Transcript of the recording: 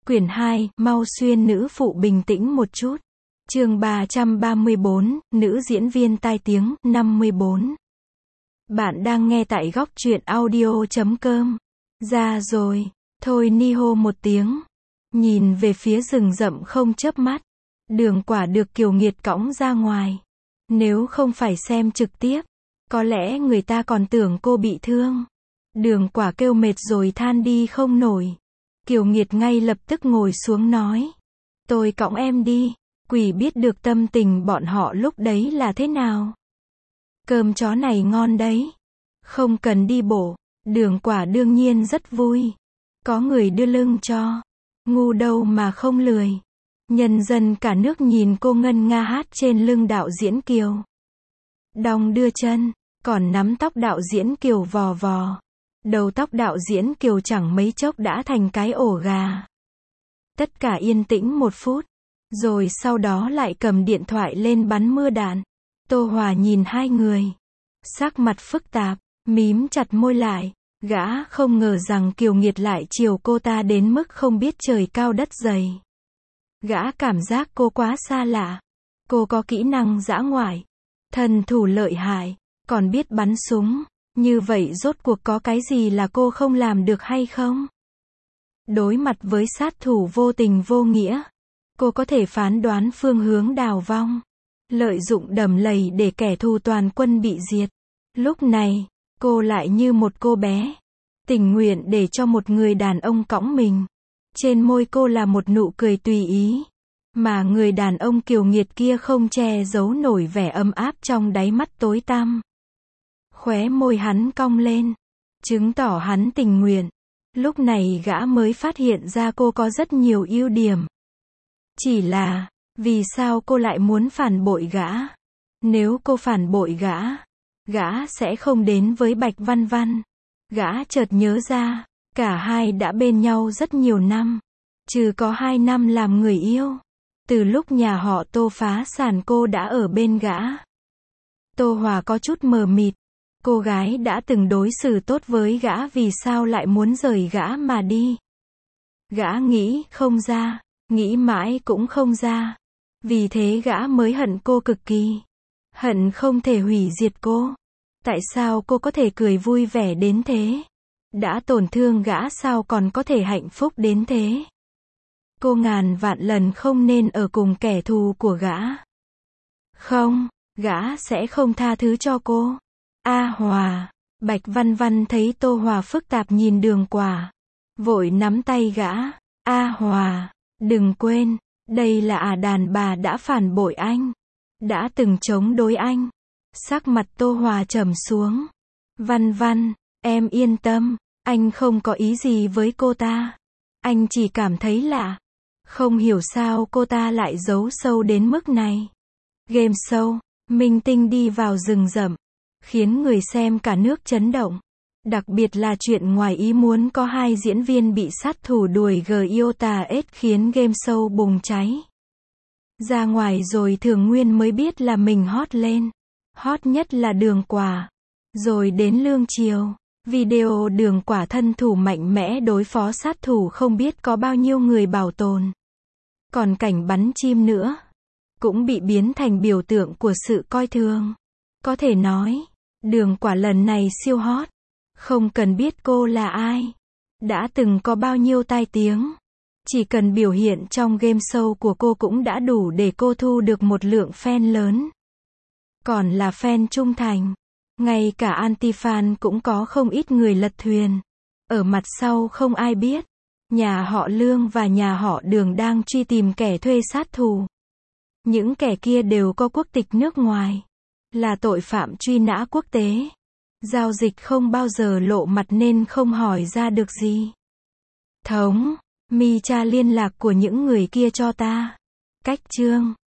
Quyển 2, mau xuyên nữ phụ bình tĩnh một chút. Chương 334, nữ diễn viên tai tiếng, 54. Bạn đang nghe tại góc truyện audio.com. Ra rồi. Thôi ni hô một tiếng. Nhìn về phía rừng rậm không chớp mắt. Đường Quả được Kiều Nghiệt cõng ra ngoài. Nếu không phải xem trực tiếp, có lẽ người ta còn tưởng cô bị thương. Đường Quả kêu mệt rồi than đi không nổi. Kiều Nghiệt ngay lập tức ngồi xuống nói. Tôi cõng em đi. Quỷ biết được tâm tình bọn họ lúc đấy là thế nào. Cơm chó này ngon đấy. Không cần đi bộ. Đường Quả đương nhiên rất vui. Có người đưa lưng cho. Ngu đâu mà không lười. Nhân dân cả nước nhìn cô ngân nga hát trên lưng đạo diễn Kiều. Đong đưa chân, còn nắm tóc đạo diễn Kiều vò vò. Đầu tóc đạo diễn Kiều chẳng mấy chốc đã thành cái ổ gà. Tất cả yên tĩnh một phút. Rồi sau đó lại cầm điện thoại lên bắn mưa đạn. Tô Hòa nhìn hai người. Sắc mặt phức tạp, mím chặt môi lại. Gã không ngờ rằng Kiều Nghiệt lại chiều cô ta đến mức không biết trời cao đất dày. Gã cảm giác cô quá xa lạ. Cô có kỹ năng dã ngoại, thần thủ lợi hại, còn biết bắn súng. Như vậy rốt cuộc có cái gì là cô không làm được hay không? Đối mặt với sát thủ vô tình vô nghĩa, cô có thể phán đoán phương hướng đào vong, lợi dụng đầm lầy để kẻ thù toàn quân bị diệt. Lúc này, cô lại như một cô bé, tình nguyện để cho một người đàn ông cõng mình. Trên môi cô là một nụ cười tùy ý, mà người đàn ông Kiều Nghiệt kia không che giấu nổi vẻ ấm áp trong đáy mắt tối tăm. Khóe môi hắn cong lên, chứng tỏ hắn tình nguyện. Lúc này gã mới phát hiện ra cô có rất nhiều ưu điểm. Chỉ là, vì sao cô lại muốn phản bội gã? Nếu cô phản bội gã sẽ không đến với Bạch Văn Văn. Gã chợt nhớ ra, cả hai đã bên nhau rất nhiều năm. Trừ có 2 năm làm người yêu. Từ lúc nhà họ Tô phá sản cô đã ở bên gã. Tô Hòa có chút mờ mịt. Cô gái đã từng đối xử tốt với gã vì sao lại muốn rời gã mà đi. Gã nghĩ không ra, nghĩ mãi cũng không ra. Vì thế gã mới hận cô cực kỳ. Hận không thể hủy diệt cô. Tại sao cô có thể cười vui vẻ đến thế? Đã tổn thương gã sao còn có thể hạnh phúc đến thế? Cô ngàn vạn lần không nên ở cùng kẻ thù của gã. Không, gã sẽ không tha thứ cho cô. A Hòa, Bạch Văn Văn thấy Tô Hòa phức tạp nhìn Đường Quả, vội nắm tay gã. A Hòa, đừng quên, đây là đàn bà đã phản bội anh, đã từng chống đối anh. Sắc mặt Tô Hòa trầm xuống. Văn Văn, em yên tâm, anh không có ý gì với cô ta. Anh chỉ cảm thấy lạ. Không hiểu sao cô ta lại giấu sâu đến mức này. Game show, minh tinh đi vào rừng rậm, khiến người xem cả nước chấn động. Đặc biệt là chuyện ngoài ý muốn có 2 diễn viên bị sát thủ đuổi Giota S khiến game show bùng cháy. Ra ngoài rồi Thường Nguyên mới biết là mình hot lên. Hot nhất là Đường Quả. Rồi đến Lương Triều. Video Đường Quả thân thủ mạnh mẽ đối phó sát thủ không biết có bao nhiêu người bảo tồn. Còn cảnh bắn chim nữa, cũng bị biến thành biểu tượng của sự coi thường. Có thể nói, Đường Quả lần này siêu hot. Không cần biết cô là ai, đã từng có bao nhiêu tai tiếng. Chỉ cần biểu hiện trong game show của cô cũng đã đủ để cô thu được một lượng fan lớn. Còn là fan trung thành. Ngay cả anti-fan cũng có không ít người lật thuyền. Ở mặt sau không ai biết. Nhà họ Lương và nhà họ Đường đang truy tìm kẻ thuê sát thủ. Những kẻ kia đều có quốc tịch nước ngoài. Là tội phạm truy nã quốc tế. Giao dịch không bao giờ lộ mặt nên không hỏi ra được gì. Mi tra liên lạc của những người kia cho ta. Cách chương.